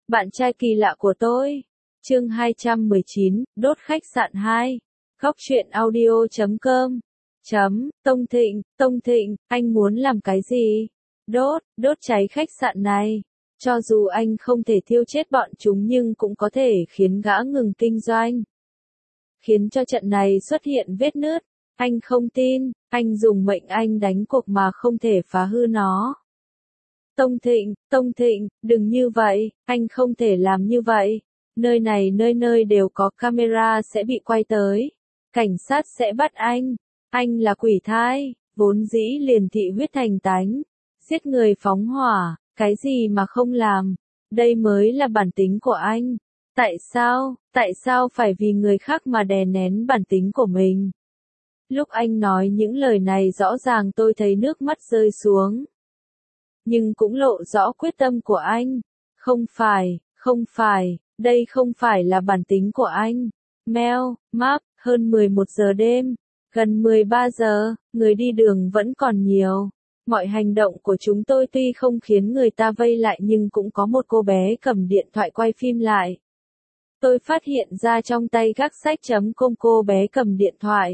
Bạn trai kỳ lạ của tôi. Chương 219, đốt khách sạn 2. Góc truyện audio.com. Tông Thịnh, anh muốn làm cái gì? Đốt cháy khách sạn này. Cho dù anh không thể thiêu chết bọn chúng nhưng cũng có thể khiến gã ngừng kinh doanh. Khiến cho trận này xuất hiện vết nứt. Anh không tin, anh dùng mệnh anh đánh cuộc mà không thể phá hư nó. Tông Thịnh, đừng như vậy, anh không thể làm như vậy. Nơi này nơi nơi đều có camera sẽ bị quay tới. Cảnh sát sẽ bắt anh là quỷ thai, vốn dĩ liền thị huyết thành tánh. Giết người phóng hỏa, cái gì mà không làm, đây mới là bản tính của anh. Tại sao phải vì người khác mà đè nén bản tính của mình? Lúc anh nói những lời này rõ ràng tôi thấy nước mắt rơi xuống. Nhưng cũng lộ rõ quyết tâm của anh. Không phải, đây không phải là bản tính của anh. Map, hơn 11 giờ đêm, gần 13 giờ, người đi đường vẫn còn nhiều. Mọi hành động của chúng tôi tuy không khiến người ta vây lại nhưng cũng có một cô bé cầm điện thoại quay phim lại. Tôi phát hiện ra trong tay gác sách.com cô bé cầm điện thoại.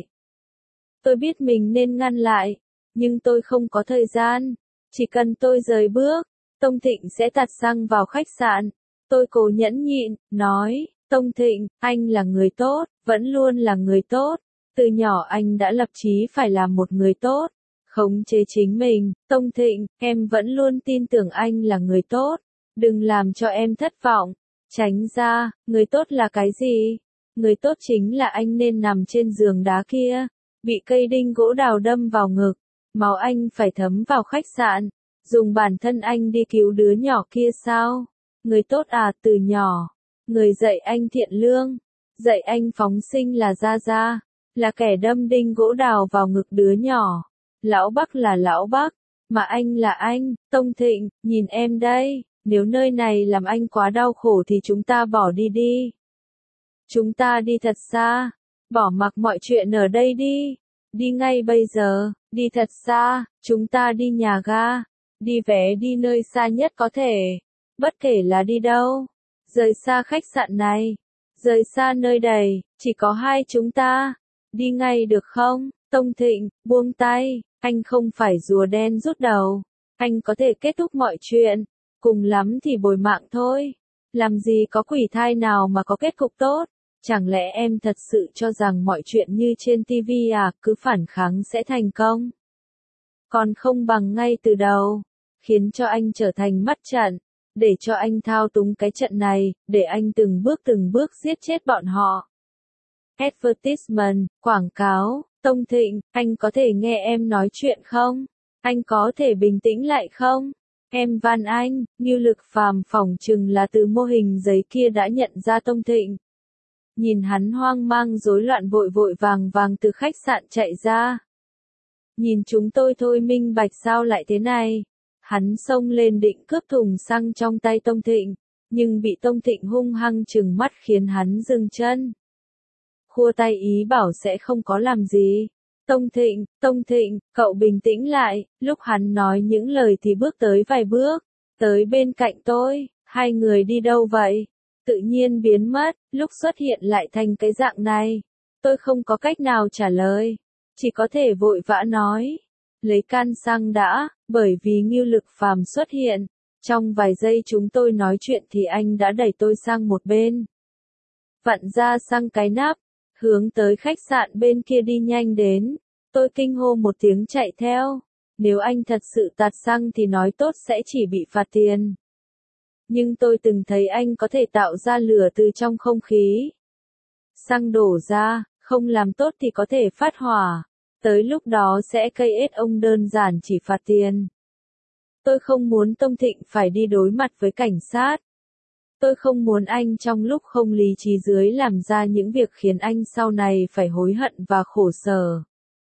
Tôi biết mình nên ngăn lại, nhưng tôi không có thời gian. Chỉ cần tôi rời bước, Tông Thịnh sẽ tạt xăng vào khách sạn. Tôi cố nhẫn nhịn, nói, Tông Thịnh, anh là người tốt, vẫn luôn là người tốt. Từ nhỏ anh đã lập chí phải làm một người tốt, khống chế chính mình. Tông Thịnh, em vẫn luôn tin tưởng anh là người tốt. Đừng làm cho em thất vọng. Tránh ra, người tốt là cái gì? Người tốt chính là anh nên nằm trên giường đá kia, bị cây đinh gỗ đào đâm vào ngực. Máu anh phải thấm vào khách sạn, dùng bản thân anh đi cứu đứa nhỏ kia sao? Người tốt à, từ nhỏ, người dạy anh thiện lương, dạy anh phóng sinh là Gia, là kẻ đâm đinh gỗ đào vào ngực đứa nhỏ. Lão Bắc là Lão Bắc, mà anh là anh. Tông Thịnh, nhìn em đây, nếu nơi này làm anh quá đau khổ thì chúng ta bỏ đi. Chúng ta đi thật xa, bỏ mặc mọi chuyện ở đây đi. Đi ngay bây giờ, đi thật xa, chúng ta đi nhà ga, đi vé đi nơi xa nhất có thể, bất kể là đi đâu, rời xa khách sạn này, rời xa nơi đầy, chỉ có hai chúng ta, đi ngay được không? Tông Thịnh, buông tay, anh không phải rùa đen rút đầu, anh có thể kết thúc mọi chuyện, cùng lắm thì bồi mạng thôi, làm gì có quỷ thai nào mà có kết cục tốt. Chẳng lẽ em thật sự cho rằng mọi chuyện như trên TV à, cứ phản kháng sẽ thành công? Còn không bằng ngay từ đầu, khiến cho anh trở thành mắt trận, để cho anh thao túng cái trận này, để anh từng bước giết chết bọn họ. Advertisement, quảng cáo. Tông Thịnh, anh có thể nghe em nói chuyện không? Anh có thể bình tĩnh lại không? Em van anh. Ngưu Lực Phàm phỏng chừng là từ mô hình giấy kia đã nhận ra Tông Thịnh. Nhìn hắn hoang mang rối loạn vội vàng từ khách sạn chạy ra. Nhìn chúng tôi thôi minh bạch sao lại thế này. Hắn xông lên định cướp thùng xăng trong tay Tông Thịnh, nhưng bị Tông Thịnh hung hăng trừng mắt khiến hắn dừng chân. Khua tay ý bảo sẽ không có làm gì. Tông Thịnh, cậu bình tĩnh lại. Lúc hắn nói những lời thì bước tới vài bước, tới bên cạnh tôi. Hai người đi đâu vậy? Tự nhiên biến mất, lúc xuất hiện lại thành cái dạng này. Tôi không có cách nào trả lời, chỉ có thể vội vã nói. Lấy can xăng đã, bởi vì Ngưu Lực Phàm xuất hiện. Trong vài giây chúng tôi nói chuyện thì anh đã đẩy tôi sang một bên. Vặn ra xăng cái nắp, hướng tới khách sạn bên kia đi nhanh đến. Tôi kinh hô một tiếng chạy theo. Nếu anh thật sự tạt xăng thì nói tốt sẽ chỉ bị phạt tiền. Nhưng tôi từng thấy anh có thể tạo ra lửa từ trong không khí. Xăng đổ ra, không làm tốt thì có thể phát hỏa. Tới lúc đó sẽ cây ết ông đơn giản chỉ phạt tiền. Tôi không muốn Tông Thịnh phải đi đối mặt với cảnh sát. Tôi không muốn anh trong lúc không lý trí dưới làm ra những việc khiến anh sau này phải hối hận và khổ sở.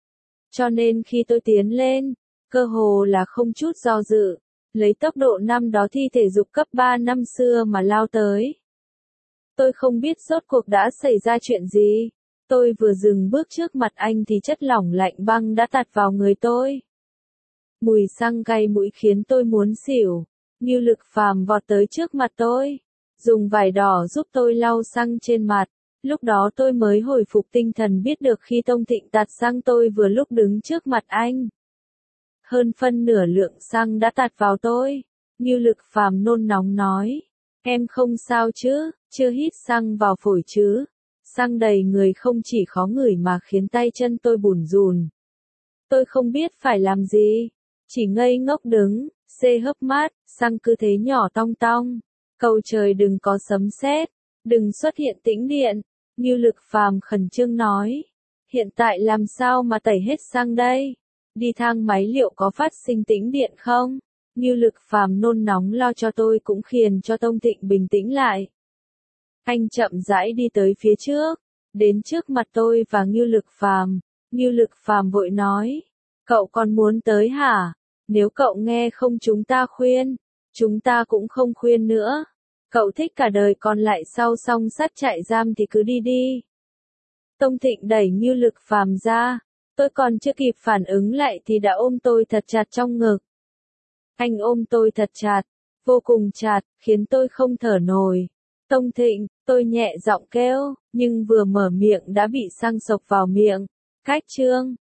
Cho nên khi tôi tiến lên, cơ hồ là không chút do dự, lấy tốc độ năm đó thi thể dục cấp 3 năm xưa mà lao tới. Tôi không biết rốt cuộc đã xảy ra chuyện gì. Tôi vừa dừng bước trước mặt anh thì chất lỏng lạnh băng đã tạt vào người tôi. Mùi xăng cay mũi khiến tôi muốn xỉu. Ngưu Lực Phàm vọt tới trước mặt tôi, dùng vải đỏ giúp tôi lau xăng trên mặt. Lúc đó tôi mới hồi phục tinh thần biết được khi Tông Thịnh tạt xăng tôi vừa lúc đứng trước mặt anh. Hơn phân nửa lượng xăng đã tạt vào tôi. Ngưu Lực Phàm nôn nóng nói. Em không sao chứ, chưa hít xăng vào phổi chứ. Xăng đầy người không chỉ khó ngửi mà khiến tay chân tôi bủn rùn. Tôi không biết phải làm gì. Chỉ ngây ngốc đứng, hấp mắt, xăng cứ thế nhỏ tong tong. Cầu trời đừng có sấm sét, đừng xuất hiện tĩnh điện. Ngưu Lực Phàm khẩn trương nói. Hiện tại làm sao mà tẩy hết xăng đây? Đi thang máy liệu có phát sinh tĩnh điện không? Ngưu Lực Phàm nôn nóng lo cho tôi cũng khiến cho Tông Thịnh bình tĩnh lại. Anh chậm rãi đi tới phía trước, đến trước mặt tôi và Ngưu Lực Phàm. Ngưu Lực Phàm vội nói. Cậu còn muốn tới hả? Nếu cậu nghe không chúng ta khuyên, chúng ta cũng không khuyên nữa. Cậu thích cả đời còn lại sau song sắt trại giam thì cứ đi đi. Tông Thịnh đẩy Ngưu Lực Phàm ra. Tôi còn chưa kịp phản ứng lại thì đã ôm tôi thật chặt trong ngực. Anh ôm tôi thật chặt, vô cùng chặt, khiến tôi không thở nổi. Tông Thịnh, tôi nhẹ giọng kêu, nhưng vừa mở miệng đã bị xăng xộc vào miệng. Cách chương